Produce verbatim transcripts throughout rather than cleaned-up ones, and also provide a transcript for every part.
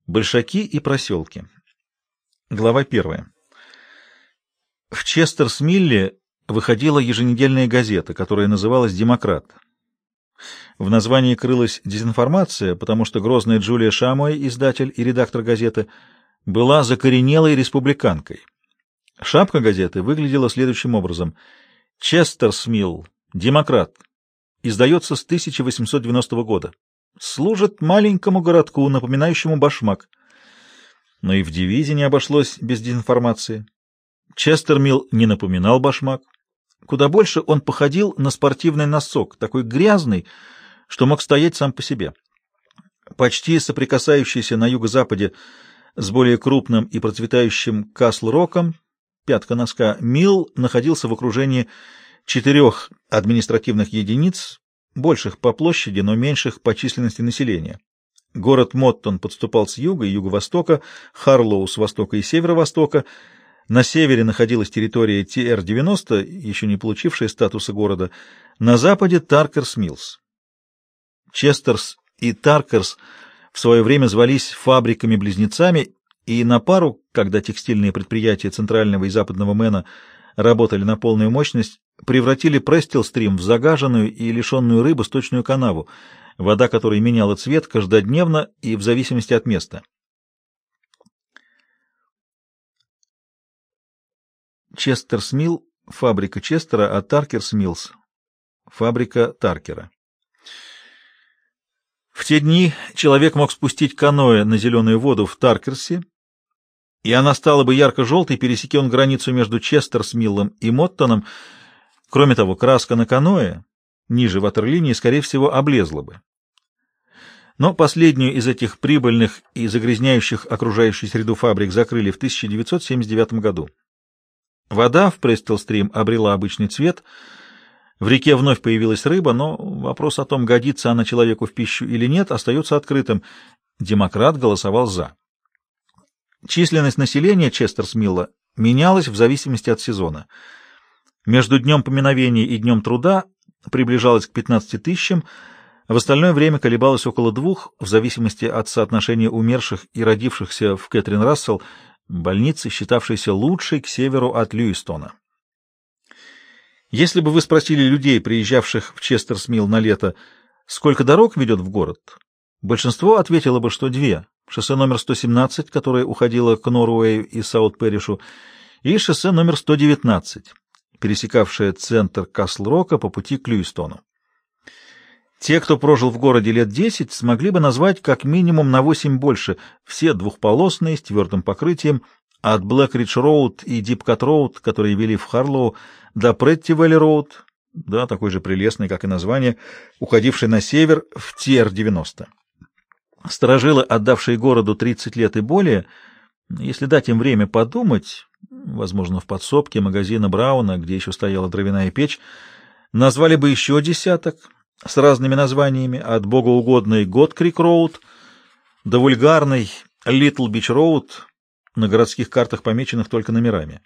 Большаки и проселки. Глава первая. В Честерс-Милле выходила еженедельная газета, которая называлась «Демократ». В названии крылась дезинформация, потому что грозная Джулия Шамуэй, издатель и редактор газеты, была закоренелой республиканкой. Шапка газеты выглядела следующим образом. «Честерс-Милл. Демократ. Издается с тысяча восемьсот девяностого года. Служит маленькому городку, напоминающему Башмак». Но и в девизе не обошлось без дезинформации. Честер-Милл не напоминал Башмак. Куда больше он походил на спортивный носок, такой грязный, что мог стоять сам по себе. Почти соприкасающийся на юго-западе с более крупным и процветающим Касл-Роком, пятка носка, Милл находился в окружении четырех административных единиц, больших по площади, но меньших по численности населения. Город Моттон подступал с юга и юго-востока, Харлоу с востока и северо-востока. На севере находилась территория Ти Эр девяносто, еще не получившая статуса города, на западе Таркерс-Миллс. Честерс и Таркерс в свое время звались фабриками-близнецами, и на пару, когда текстильные предприятия центрального и западного Мэна работали на полную мощность, превратили Престил-стрим в загаженную и лишенную рыбы сточную канаву, вода которой меняла цвет каждодневно и в зависимости от места. Честерс-Милл — фабрика Честера, а Таркерс-Миллс — фабрика Таркера. В те дни человек мог спустить каноэ на зеленую воду в Таркерсе, и она стала бы ярко-желтой, пересеки он границу между Честерс-Миллом и Моттоном. Кроме того, краска на каноэ ниже ватерлинии, скорее всего, облезла бы. Но последнюю из этих прибыльных и загрязняющих окружающую среду фабрик закрыли в тысяча девятьсот семьдесят девятом году. Вода в Престил-стрим обрела обычный цвет, в реке вновь появилась рыба, но вопрос о том, годится она человеку в пищу или нет, остается открытым. Демократ голосовал «за». Численность населения Честерс-Милла менялась в зависимости от сезона. Между днем поминовения и днем труда приближалась к пятнадцати тысячам, в остальное время колебалась около двух, в зависимости от соотношения умерших и родившихся в Кэтрин Рассел, больнице, считавшейся лучшей к северу от Льюистона. Если бы вы спросили людей, приезжавших в Честерс-Милл на лето, сколько дорог ведет в город, большинство ответило бы, что две. Шоссе номер сто семнадцать, которое уходило к Норвею и Саут-Пэрришу, и шоссе номер сто девятнадцать, пересекавшее центр Касл-Рока по пути к Льюистону. Те, кто прожил в городе лет десять, смогли бы назвать как минимум на восемь больше, все двухполосные, с твердым покрытием, от Блэк-Ридж-Роуд и Дипкат-Роуд, которые вели в Харлоу, до Претти-Вэлли-Роуд, да, такой же прелестный, как и название, уходивший на север в Ти Эр девяносто. Старожилы, отдавшие городу тридцать лет и более, если дать им время подумать, возможно, в подсобке магазина Брауна, где еще стояла дровяная печь, назвали бы еще десяток с разными названиями, от богоугодной Год-Крик-Роуд до вульгарной Литл-Бич-Роуд, на городских картах помеченных только номерами.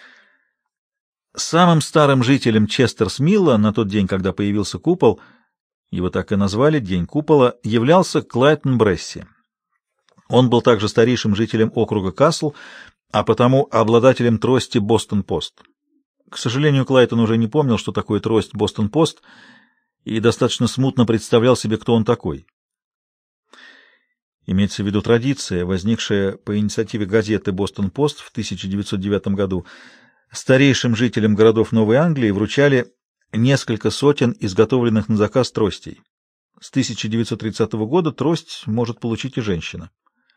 Самым старым жителем Честерс-Милла на тот день, когда появился купол, его так и назвали «День купола», являлся Клайтон Бресси. Он был также старейшим жителем округа Касл, а потому обладателем трости «Бостон-Пост». К сожалению, Клайтон уже не помнил, что такое трость «Бостон-Пост», и достаточно смутно представлял себе, кто он такой. Имеется в виду традиция, возникшая по инициативе газеты «Бостон-Пост» в тысяча девятьсот девятом году. Старейшим жителям городов Новой Англии вручали несколько сотен изготовленных на заказ тростей. С тысяча девятьсот тридцатого года трость может получить и женщина.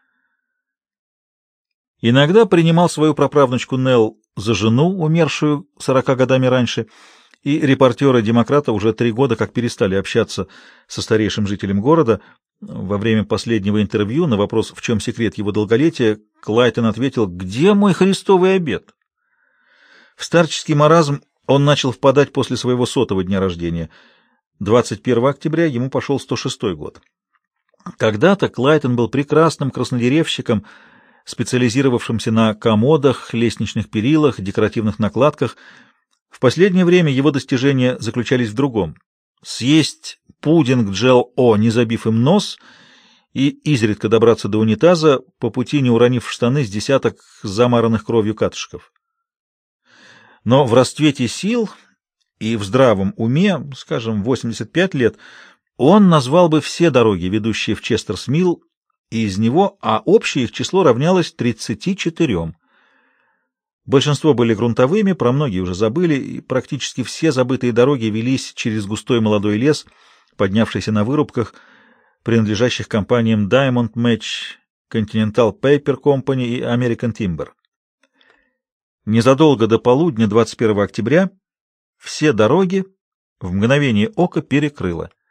Иногда принимал свою праправнучку Нелл за жену, умершую сорока годами раньше, и репортеры-демократа уже три года как перестали общаться со старейшим жителем города. Во время последнего интервью на вопрос, в чем секрет его долголетия, Клайтон ответил: «Где мой христовый обет?» В старческий маразм он начал впадать после своего сотого дня рождения. двадцать первого октября ему пошел сто шестой год. Когда-то Клайтон был прекрасным краснодеревщиком, специализировавшимся на комодах, лестничных перилах, декоративных накладках. В последнее время его достижения заключались в другом — съесть пудинг Джел О, не забив им нос, и изредка добраться до унитаза, по пути не уронив в штаны с десяток замаранных кровью катышков. Но в расцвете сил и в здравом уме, скажем, восемьдесят пять лет, он назвал бы все дороги, ведущие в Честерс-Милл, и из него, а общее их число равнялось тридцати четырем. Большинство были грунтовыми, про многие уже забыли, и практически все забытые дороги велись через густой молодой лес, поднявшийся на вырубках, принадлежащих компаниям Diamond Match, Continental Paper Company и American Timber. Незадолго до полудня двадцать первого октября все дороги в мгновение ока перекрыло.